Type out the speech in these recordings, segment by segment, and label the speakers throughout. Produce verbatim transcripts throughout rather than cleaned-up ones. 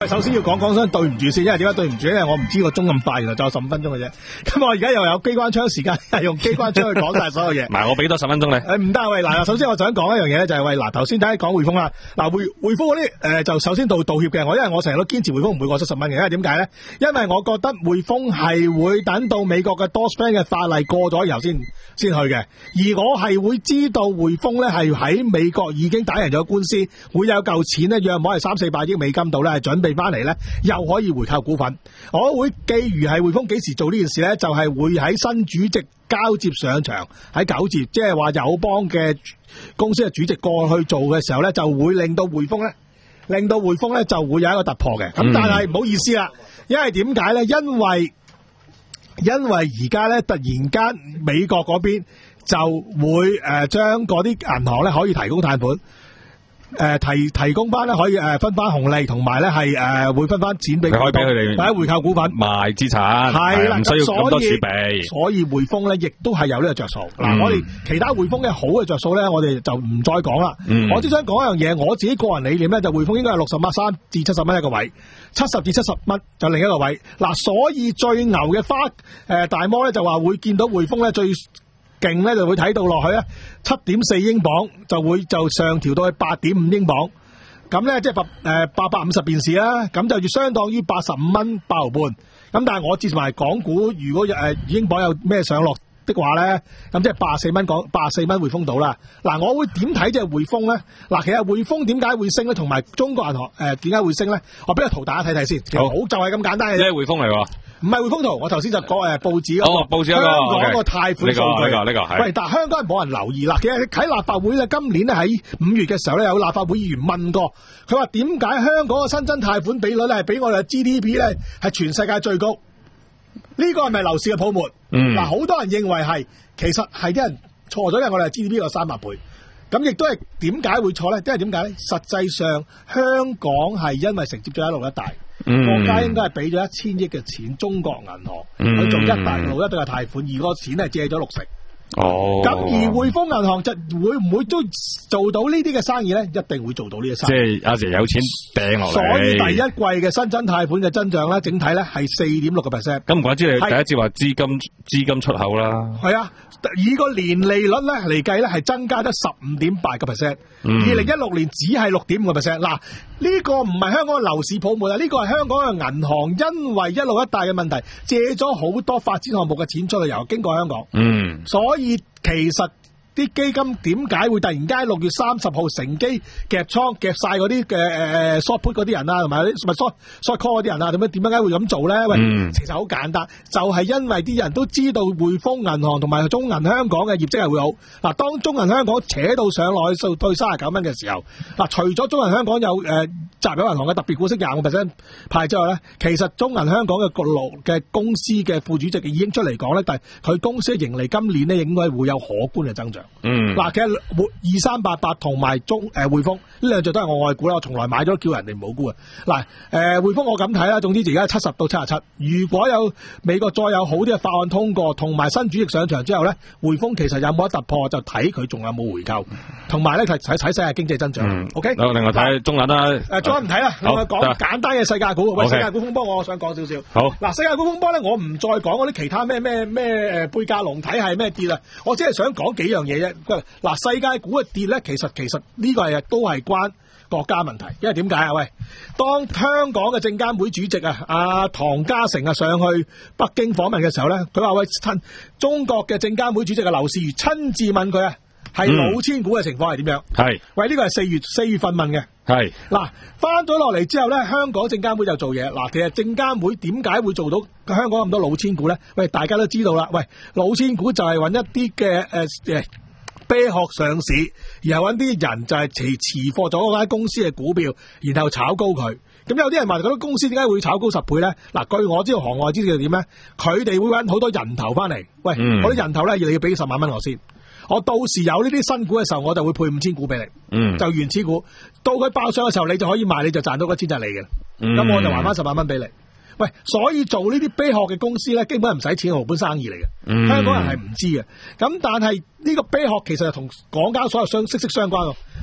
Speaker 1: 首先要講講聲對唔住先，因為點解對唔住？因為我唔知個鐘咁快，原來仲有十五分鐘嘅啫。咁我而家又有機關槍時間，係用機關槍去講晒所有嘢。
Speaker 2: 唔係，我俾多十分鐘你。
Speaker 1: 誒唔得喂，嗱，首先我想講一樣嘢咧，就係喂嗱，頭先大家講匯豐啦，嗱匯匯豐嗰啲誒就首先道道歉嘅，我因為我成日都堅持匯豐唔會過七十蚊嘅，因為點解咧？因為我覺得匯豐係會等到美國嘅 Dodd-Frank 嘅法例過咗以後先先去嘅，而我係會知道匯豐咧係喺美國已經打贏咗官司，會有嚿錢咧，約莫係三四百億美金度咧，係準備翻嚟咧。又可以回購股份，我會寄如係匯豐幾時做呢件事呢？就係、是、會喺新主席交接上場喺九節，即係話友邦嘅公司嘅主席過去做嘅時候呢，就會令到匯豐呢，令到匯豐呢就會有一個突破嘅。咁、嗯、但係唔好意思啦，因為點解呢？因為因為而家呢，突然間美國嗰邊就會誒將嗰啲銀行呢可以提供貸款。誒、呃，提提供翻咧，可以誒、呃、分翻紅利，同埋咧係誒會分翻錢俾，可以俾佢哋，或者回購股份、賣資產，係啦，唔需要咁多儲備。所以匯豐咧，亦都係有呢個着數。嗱、嗯，我哋其他匯豐嘅好嘅着數咧，我哋就唔再講啦、嗯。我只想講一樣嘢，我自己個人理念咧，就匯豐應該係六十蚊三至七十蚊一個位，七十至七十蚊就另一個位。嗱，所以最牛嘅花誒、呃、大摩咧就話會見到匯豐咧最勁咧就會睇到落去咧，七點四英鎊就會就上調到去八點五英鎊，咁咧即係八誒八百五十便士啦，咁就要相當於八十五蚊八毫半。咁但係我接埋港股，如果誒、呃、英鎊有咩上落的話咧，咁即係八十四蚊港八十四蚊匯豐到啦。嗱，我會點睇即係匯豐咧？嗱，其實匯豐點解會升咧？同埋中國銀行誒點解會升咧？我俾個圖大家睇睇先。好，就係咁簡單嘅啫。呢係匯豐嚟喎。唔係匯豐圖，我頭先就講誒報紙嗰、那個、哦、報紙嗰、那個香港嗰個貸款數據。呢、這個呢、這個呢個係。喂，但係香港人冇人留意啦。其實喺立法會咧，今年咧喺五月嘅時候咧，有立法會議員問過，佢話點解香港嘅新增貸款比率咧係比我哋嘅 G D P 咧係全世界最高？呢、這個係咪樓市嘅泡沫？嗯。嗱，好多人認為係，其實係啲人錯咗，因為我哋嘅 G D P 有三百倍。咁亦都係點解會錯咧？因為點解咧？實際上香港係因為承接咗一路一帶。嗯、國家應該係俾咗一千億嘅錢中國銀行去做一帶一路一帶嘅貸款，而個錢係借咗六成。哦，咁而匯豐銀行就會唔會都做到呢啲嘅生意咧？一定會做到呢啲生意。即係阿爺有錢掟落嚟。所以第一季嘅新增貸款嘅增長咧，整體咧係四點六個 percent。咁唔怪之你第一節話資金資金出口啦。係啊，以個年利率咧嚟計咧係增加咗十五點八個 percent。二零一六年只係六點五個 percent。嗱，呢個唔係香港嘅樓市泡沫啊，呢個係香港嘅銀行因為一路一帶嘅問題借咗好多發展項目嘅錢出去，由經過香港。嗯，所以其實啲基金點解會突然間六月三十號乘機夾倉夾晒嗰啲嘅誒 short put 嗰啲人啊，同埋啲咪 short short call 嗰啲人啊，點樣點解會咁做咧？喂、嗯，其實好簡單，就係、是、因為啲人都知道匯豐銀行同埋中銀香港嘅業績係會好。嗱，當中銀香港扯到上來去到三十九蚊嘅時候，嗱，除咗中銀香港有誒、呃、集友銀行嘅特別股息廿個 percent 派之外咧，其實中銀香港嘅局內嘅公司嘅副主席已經出嚟講咧，但係佢公司嘅盈利今年咧應該會有可觀嘅增長。嗯，嗱，其實二三八八同埋中誒匯豐呢兩隻都係我愛股啦，我從來買咗叫人哋唔好沽嘅。嗱，誒匯豐我咁睇啦，總之而家七十到七十七，如果有美國再有好啲嘅法案通過，同埋新主席上場之後咧，匯豐其實有冇得突破，就睇佢仲有冇回購，同埋咧睇睇世界經濟增長。嗯、OK，好，另外睇中銀啦。誒，中銀唔睇啦，另外講簡單嘅世界股。喂，世界股風波我想講少少。好，嗱，世界股風波咧，我唔再講嗰啲其他咩咩咩誒貝加龍體系咩跌啦，我只係想講幾樣嘢啫。嗱，世界股嘅跌咧，其實其實呢個係都係關國家問題，因為點解啊？喂，當香港嘅證監會主席啊，阿唐家成啊上去北京訪問嘅時候咧，佢話喂，親中國嘅證監會主席嘅劉士余親自問佢啊，係老千股嘅情況係點樣？係、嗯，喂，呢個係四月四月份問嘅。係，嗱，翻咗落嚟之後咧，香港證監會就做嘢。嗱，其實證監會點解會做到香港咁多老千股咧？喂，大家都知道啦。喂，老千股就係揾一啲嘅誒誒啤殼上市，然後揾啲人就係持持貨咗嗰間公司嘅股票，然後炒高佢。咁有啲人話嗰啲公司點解會炒高十倍咧？嗱，據我知道行外知道點咧，佢哋會揾好多人頭翻嚟。喂，嗰啲人頭咧，要你要俾十萬蚊我先。我到時有呢啲新股嘅時候，我就會配五千股俾你。嗯，就原始股。到佢爆上嘅時候，你就可以賣，你就賺到嗰千就係你嘅。咁、嗯、我就還翻十萬蚊俾你。喂，所以做呢啲啤殼嘅公司咧，基本係唔使錢嘅毫本生意嚟嘅、嗯。香港人係唔知嘅。咁但係呢個啤殼其實係同港交所有相息息相關喎。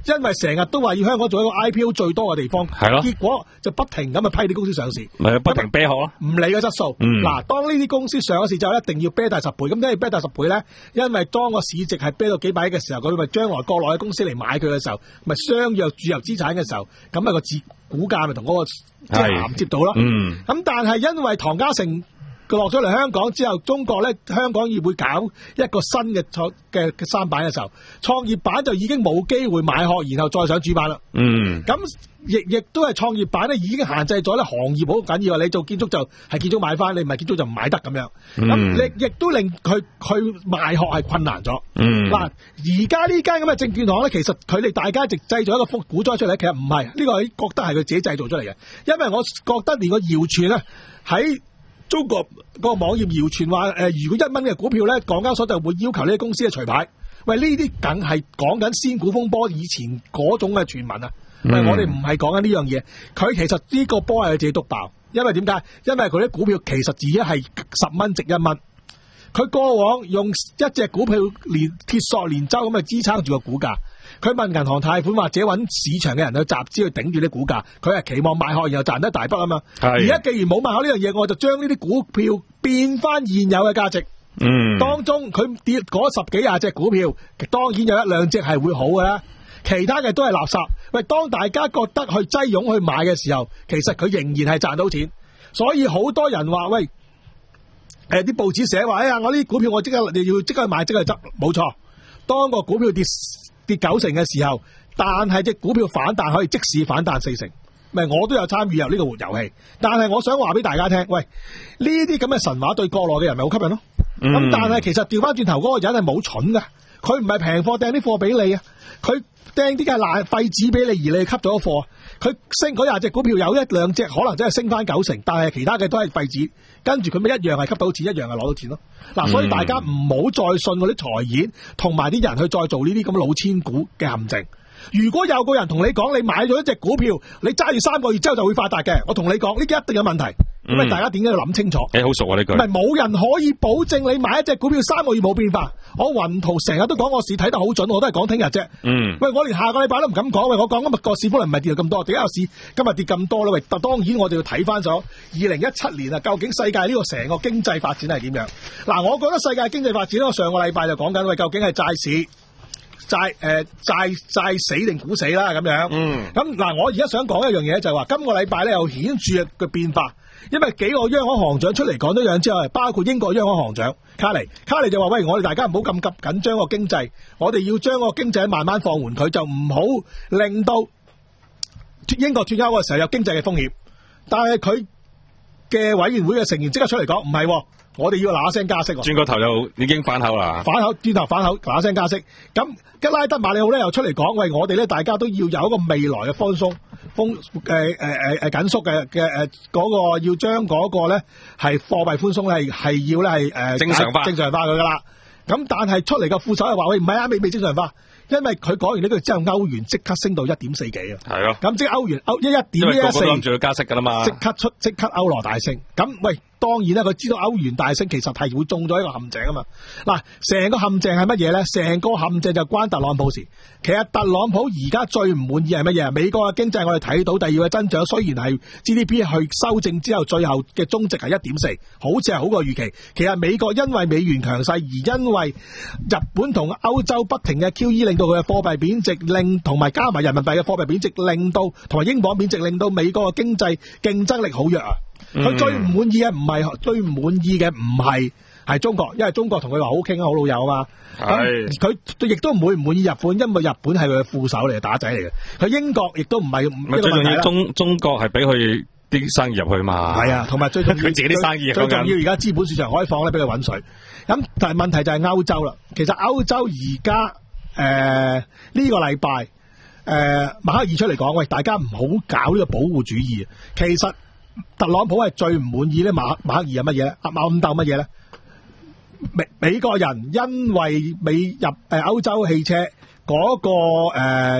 Speaker 1: 因為成日都話要香港做一個 I P O 最多嘅地方，
Speaker 2: 係咯，
Speaker 1: 結果就不停咁去批啲公司上市，
Speaker 2: 咪不停啤殼咯，
Speaker 1: 唔理個質素。嗱、嗯，當呢啲公司上咗市之後，一定要啤大十倍。咁點解要啤大十倍咧？因為當個市值係啤到幾百億嘅時候，佢咪將來國內嘅公司嚟買佢嘅時候，咪相約注入資產嘅時候，咁咪個字股價咪同嗰個即係銜接到咯。咁、嗯、但係因為唐家成佢落咗嚟香港之後，中國咧香港要會搞一個新嘅創嘅嘅三板嘅時候，創業板就已經冇機會買殼，然後再上主板啦。嗯，咁亦亦都係創業板咧已經限制咗咧行業好緊要，你做建築就係建築買翻，你唔係建築就唔買得咁樣。咁亦亦都令佢佢賣殼係困難咗。嗯，嗱，而家呢間咁嘅證券行咧，其實佢哋大家直製造一個復股災出嚟，其實唔係呢個，覺得係佢自己製造出嚟嘅，因為我覺得連個謠傳咧喺中國個網頁謠傳話，誒、呃，如果一蚊嘅股票咧，港交所就會要求呢啲公司嘅除牌。喂，呢啲梗係講緊仙股風波以前嗰種嘅傳聞啊！喂，我哋唔係講緊呢樣嘢，佢其實呢個波係佢自己督爆，因為點解？因為佢啲股票其實自己係十蚊值一蚊，佢過往用一隻股票連鐵索連舟咁去支撐住個股價。佢問銀行貸款或者揾市場嘅人去集資去頂住啲股價，佢係期望買殼然後賺得大筆啊嘛。而家既然冇買殼呢樣嘢，我就將呢啲股票變翻現有嘅價值。嗯，當中佢跌嗰十幾廿隻股票，當然有一兩隻係會好嘅啦，其他嘅都係垃圾。喂，當大家覺得去擠擁去買嘅時候，其實佢仍然係賺到錢。所以好多人話喂，誒、呃、啲報紙寫話，哎呀，我呢啲股票我即刻你要即刻買即刻執，冇錯。當個股票跌跌九成嘅時候，但係隻股票反彈可以即時反彈四成，咪我都有參與入呢個活遊戲。但係我想話俾大家聽，喂，呢啲咁嘅神話對國內嘅人咪好吸引咯。咁、嗯、但係其實調翻轉頭嗰個人係冇蠢噶，佢唔係平貨掟啲貨俾你啊，佢掟啲嘅爛廢紙俾你，而你吸咗貨。佢升嗰廿隻股票有一兩隻可能真係升翻九成，但係其他嘅都係廢紙，跟住佢咪一樣係吸到錢，一樣係攞到錢咯。嗱、嗯，所以大家唔好再信嗰啲財演同埋啲人去再做呢啲咁老千股嘅陷阱。如果有個人同你講，你買咗一隻股票，你揸住三個月之後就會發達嘅，我同你講呢啲一定有問題。咁、嗯、大家點解要諗清楚？誒、欸，好熟啊呢句。唔係冇人可以保證你買一隻股票三個月冇變化。我雲圖成日都講我市睇得好準，我都係講聽日啫。嗯。喂，我連下個禮拜都唔敢講。喂，我講今日個市可能唔係跌到咁多，點解個市今日跌咁多咧？喂，但當然我哋要睇翻咗二零一七年啊，究竟世界呢個成個經濟發展係點樣？嗱，我覺得世界經濟發展咧，我上個禮拜就講緊喂，究竟係債市。債誒債債死定股死啦咁樣，嗯，咁嗱，我而家想講一樣嘢就係話，今個禮拜咧有顯著嘅變化，因為幾個央行行長出嚟講咗樣之後，包括英國央行行長卡尼，卡尼就話喂，我哋大家唔好咁急緊張個經濟，我哋要將個經濟慢慢放緩佢，就唔好令到英國脫歐嘅時候有經濟嘅風險。但係佢嘅委員會嘅成員即刻出嚟講，唔係。我哋要嗱嗱聲加息，
Speaker 2: 轉個頭就已經反口啦。
Speaker 1: 反口轉頭反口嗱嗱聲加息，咁吉拉德馬里奧咧又出嚟講，喂，我哋咧大家都要有一個未來嘅寬鬆、寬誒誒誒誒緊縮嘅嘅誒嗰個要將嗰個咧係貨幣寬鬆係係要咧係誒
Speaker 2: 正常化正常
Speaker 1: 化佢噶啦。咁但係出嚟嘅副手又話喂，唔係啊，未未正常化。因為佢講完呢句之後，歐元即刻升到一點四幾啊！係咯，咁即係歐元歐一一點一四，諗住要加息噶啦嘛，即刻出即刻歐羅大升。咁喂，當然啦，佢知道歐元大升其實係會中咗一個陷阱啊嘛。嗱，成個陷阱係乜嘢咧？成個陷阱就關特朗普事。其實特朗普而家最唔滿意係乜嘢？美國嘅經濟我哋睇到第二個增長，雖然係 G D P 去修正之後，最後嘅終值係一點四，好似係好過預期。其實美國因為美元強勢，而因為日本同歐洲不停嘅 Q E 令到佢嘅貨幣貶值，令同埋加埋人民幣嘅貨幣貶值，令到同埋英鎊貶值，令到美國嘅經濟競爭力好弱啊！佢、嗯、最唔滿意嘅唔係最唔滿意嘅唔係係中國，因為中國同佢話好傾啊，好老友啊嘛。係佢亦都唔會唔滿意日本，因為日本係佢嘅副手嚟，打仔嚟嘅。佢英國亦都唔係。咪最重要
Speaker 2: 中中國係俾佢啲生意入去嘛。係
Speaker 1: 啊，同埋最重要佢
Speaker 2: 自己啲生意。
Speaker 1: 最重要而家資本市場開放咧，俾佢搵水。咁但係問題就係歐洲啦。其實歐洲而家。誒、呃，呢、這個禮拜，誒、呃，默克爾出嚟講，喂，大家唔好搞呢個保護主義。其實特朗普係最唔滿意咧，馬默克爾係乜嘢咧？暗暗鬥乜嘢咧？美美國人因為美入誒歐洲汽車嗰、那個誒嗰、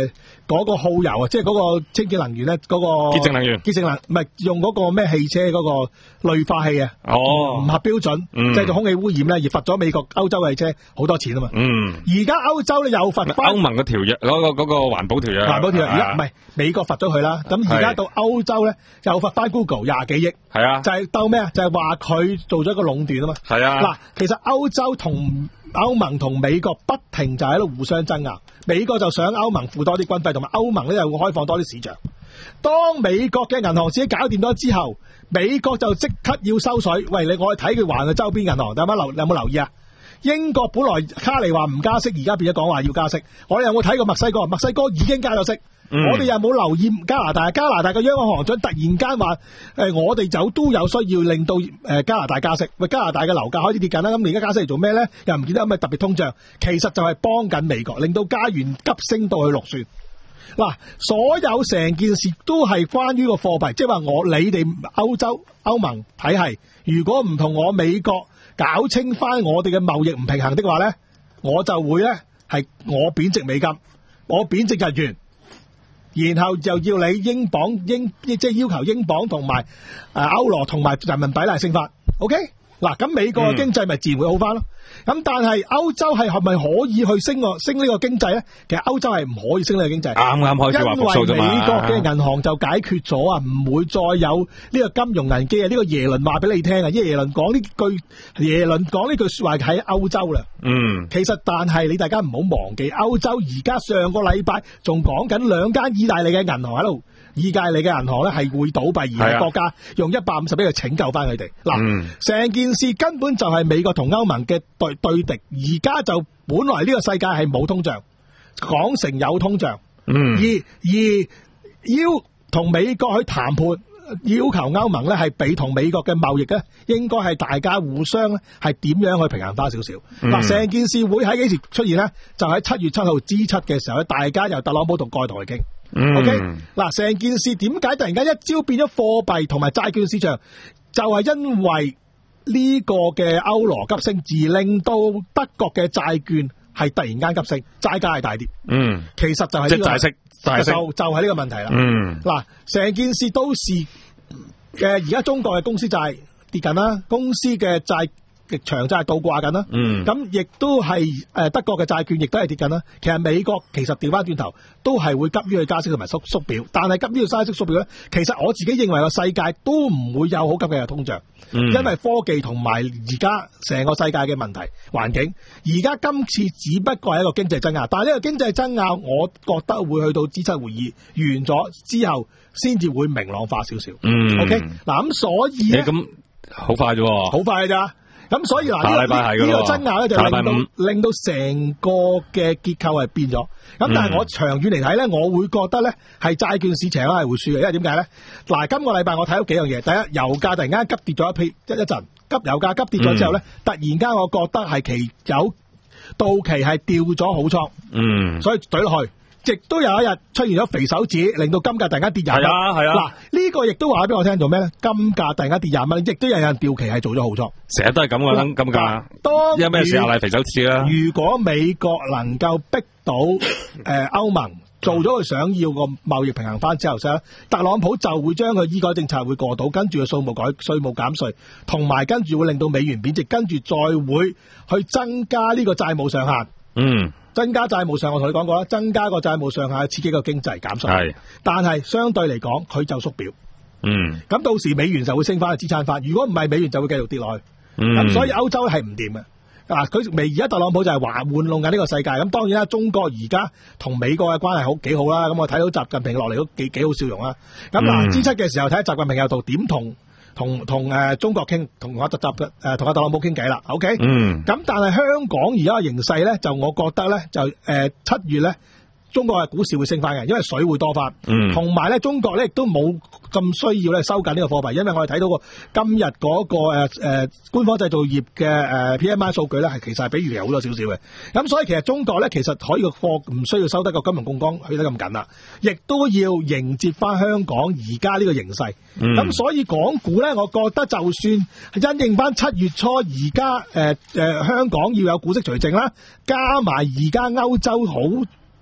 Speaker 1: 嗰個耗油啊，即係嗰個清潔能源咧，嗰、嗰個
Speaker 2: 潔淨能源，
Speaker 1: 潔淨能唔係用嗰個咩汽車嗰個濾化器啊，
Speaker 2: 哦，
Speaker 1: 唔合標準，
Speaker 2: 嗯、
Speaker 1: 製造空氣污染咧，而罰咗美國、歐洲嘅汽車好多錢啊嘛。
Speaker 2: 嗯，
Speaker 1: 而家歐洲咧又罰翻
Speaker 2: 歐盟嘅條約，嗰、嗰個嗰、嗰個環保條約，
Speaker 1: 環保條約，而家唔係美國罰咗佢啦，咁而家到歐洲咧又罰翻 Google 廿幾億，
Speaker 2: 係啊，
Speaker 1: 就係鬥咩啊？就係話佢做咗一個壟斷啊嘛。
Speaker 2: 係啊，
Speaker 1: 嗱，其實歐洲同歐盟同美國不停就喺度互相爭拗，美國就想歐盟付多啲軍費，同埋歐盟咧又會開放多啲市場。當美國嘅銀行自己搞掂咗之後，美國就即刻要收水。喂，你我去睇佢還嘅周邊銀行，有冇留有冇留意啊？英國本來卡尼話唔加息，而家變咗講話要加息。我哋有冇睇過墨西哥？墨西哥已經加咗息。嗯、我哋有冇留意加拿大？加拿大嘅央行行長突然間話：誒、呃，我哋就都有需要令到誒、呃、加拿大加息。喂，加拿大嘅樓價開始跌緊啦，咁你而家加息嚟做咩咧？又唔見得有咩特別通脹，其實就係幫緊美國，令到加元急升到去六算。嗱，所有成件事都係關於個貨幣，即係話我你哋歐洲歐盟體系，如果唔同我美國搞清翻我哋嘅貿易唔平衡的話咧，我就會咧係我貶值美金，我貶值日元。然後就要你英鎊英即係要求英鎊同埋誒歐羅同埋人民幣嚟升法 ，OK？嗱，咁美國嘅經濟咪自然會好翻咯。咁、嗯、但係歐洲係係咪可以去升個升呢個經濟咧？其實歐洲係唔可以升呢個經濟。啱啱開始話復甦啫嘛。因為美國嘅銀行就解決咗啊，唔會再有呢個金融危機啊。呢、這個耶倫話俾你聽啊，因為耶倫講呢句耶倫講呢句說話喺歐洲啦。嗯。其實但係你大家唔好忘記，歐洲而家上個禮拜仲講緊兩間意大利嘅銀行喺度。意大利嘅銀行咧係會倒閉，而係國家用一百五十億去拯救翻佢哋。嗱、嗯，成件事根本就係美國同歐盟嘅對對敵。而家就本來呢個世界係冇通脹，講成有通脹。嗯，而而要同美國去談判，要求歐盟咧係比同美國嘅貿易咧，應該係大家互相咧係點樣去平衡翻少少。嗱、嗯，成件事會喺幾時出現咧？就喺七月七號 G 七嘅時候咧，大家由特朗普同蓋代去傾。嗯、OK，嗱，成件事點解突然間一朝變咗貨幣同埋債券市場？就係、是、因為呢個嘅歐羅急升，而令到德國嘅債券係突然間急升，債價係大跌。嗯，其實就係呢、這個債息，債息就就係呢個問題啦。嗯，嗱，成件事都是嘅，而家中國嘅公司債跌緊啦，公司嘅債。長債倒掛緊啦，咁亦都係誒德國嘅債券亦都係跌緊啦。其實美國其實調翻轉頭都係會急於去加息同埋縮縮表，但係急於去加息縮表咧，其實我自己認為個世界都唔會有好急嘅通脹，嗯、因為科技同埋而家成個世界嘅問題環境，而家今次只不過係一個經濟爭拗，但係呢個經濟爭拗，我覺得會去到 G 七會議完咗之後，先至會明朗化少少。嗯、OK，嗱咁所以咧，咁好快啫，好快咋？咁所以嗱，呢、這個呢、這個爭拗咧就令到令到成個嘅結構係變咗。咁但係我長遠嚟睇咧，我會覺得咧係債券市場咧係會輸嘅，因為點解咧？嗱，今個禮拜我睇到幾樣嘢。第一，油價突然間急跌咗一批一一陣，急油價急跌咗之後咧、嗯，突然間我覺得係期有到期係掉咗好倉，嗯，所以懟落去。亦都有一日出現咗肥手指，令到金價突然間跌廿蚊。係啊，係啊。嗱，呢個亦都話俾我聽做咩咧？金價突然間跌廿蚊，亦都有人掉期係做咗好倉。成日都係咁噶啦，金價。當有咩事啊？賴肥手指啦。如果美國能夠逼到誒歐盟做咗佢想要個貿易平衡翻之後，咧特朗普就會將佢醫改政策會過到，跟住個數目改稅務減稅，同埋跟住會令到美元貶值，跟住再會去增加呢個債務上限。嗯。增加債務上限，我同你講過啦，增加個債務上限刺激個經濟減稅，係，但係相對嚟講佢就縮表，嗯，咁到時美元就會升翻去支撐翻，如果唔係美元就會繼續跌落去，咁、嗯、所以歐洲係唔掂嘅，嗱佢未而家特朗普就係話玩弄緊呢個世界，咁當然啦，中國而家同美國嘅關係好幾好啦，咁我睇到習近平落嚟都幾幾好笑容啦，咁嗱 G 七嘅時候睇下習近平有度點同。同同誒中國傾，同阿特習嘅誒同阿特朗普傾偈啦 ，OK，嗯，咁但係香港而家嘅形勢咧，就我覺得咧，就誒七、呃、月咧，中國嘅股市會升翻嘅，因為水會多翻，嗯，同埋咧，中國咧亦都冇咁需要咧收緊呢個貨幣，因為我哋睇到個今日嗰個誒誒官方製造業嘅誒 P M I 數據咧，係其實係比預期好多少少嘅，咁所以其實中國咧其實可以個貨唔需要收得個金融槓桿去得咁緊啦，亦都要迎接翻香港而家呢個形勢，咁、嗯、所以港股咧，我覺得就算因應翻七月初而家誒誒香港要有股息除淨啦，加埋而家歐洲好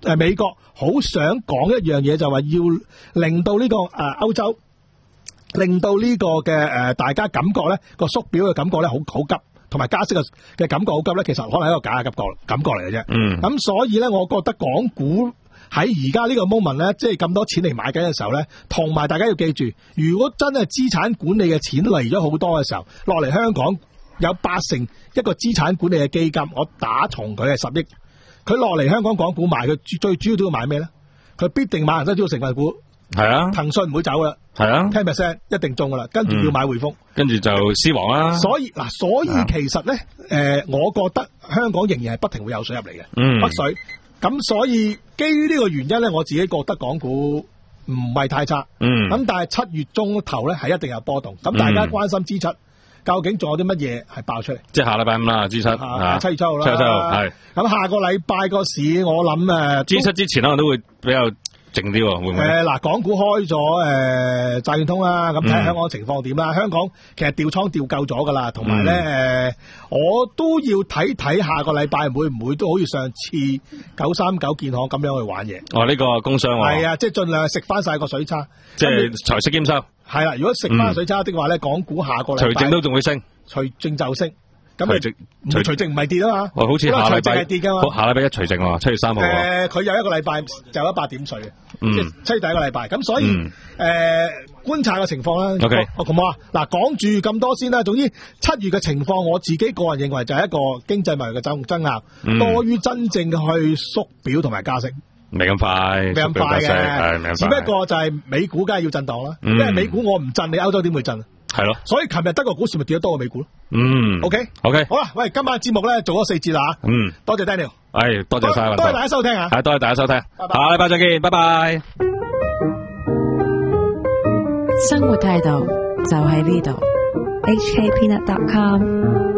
Speaker 1: 誒美國好想講一樣嘢，就話要令到呢、這個誒歐、呃、洲，令到呢個嘅誒、呃、大家感覺咧個縮表嘅感覺咧好好急，同埋加息嘅嘅感覺好急咧，其實可能係一個假嘅感覺感覺嚟嘅啫。嗯，咁所以咧，我覺得港股喺而家呢個 moment 咧，即係咁多錢嚟買緊嘅時候咧，同埋大家要記住，如果真係資產管理嘅錢嚟咗好多嘅時候，落嚟香港有八成一個資產管理嘅基金，我打從佢係十億，佢落嚟香港港股買，佢最主要都要買咩咧？佢必定買恒生指數成分股。係啊，騰訊唔會走啦，係啊 ten percent 一定中噶啦，跟住要買匯豐，跟住就獅王啦。所以嗱，所以其實咧，誒、呃，我覺得香港仍然係不停會有水入嚟嘅，嗯，北水。咁所以基於呢個原因咧，我自己覺得港股唔係太差，嗯。咁但係七月中頭咧係一定有波動，咁大家關心 G 七、嗯、究竟仲有啲乜嘢係爆出嚟？即係下禮拜五啦 ，G 七，七月七號啦，七月七號係。咁下個禮拜個市，我諗誒 ，G 七之前可能都會比較靜啲喎，會唔會？誒，嗱，港股開咗誒債券通啦，咁睇下香港情況點啦。香港其實調倉調夠咗噶啦，同埋咧誒，我都要睇睇下個禮拜會唔會都好似上次九三九建行咁樣去玩嘢。哦，呢、這個工商喎。係啊，即係盡量食翻晒個水差，即係財息兼收。係啦，如果食翻水差的話咧、嗯，港股下個禮拜除淨都仲會升，除淨就升。咁除淨除淨唔係跌啊嘛，哦，好似下禮拜係跌噶嘛，下禮拜一除淨喎，七月三號。誒、呃，佢有一個禮拜就有一百點水嘅，嗯，即係七月第一個禮拜。咁所以誒、嗯呃、觀察嘅情況啦。O K，好唔好啊？嗱，講住咁多先啦。總之七月嘅情況，我自己個人認為就係一個經濟貿易嘅爭爭拗，嗯、多於真正去縮表同埋加息。未咁快，未咁快嘅，只不過就係美股梗係要震盪啦、嗯，因為美股我唔震，你歐洲點會震？係咯，所以琴日德國股市咪跌得多過美股咯。嗯 ，OK，OK，、okay? okay. 好啦，喂，今晚節目咧做咗四節啦吓。嗯，多謝 Daniel，係多謝晒，多謝大家收聽啊，係多謝大家收聽，拜拜，下禮拜再見，拜拜。生活態度就喺呢度，H K Peanut dot com。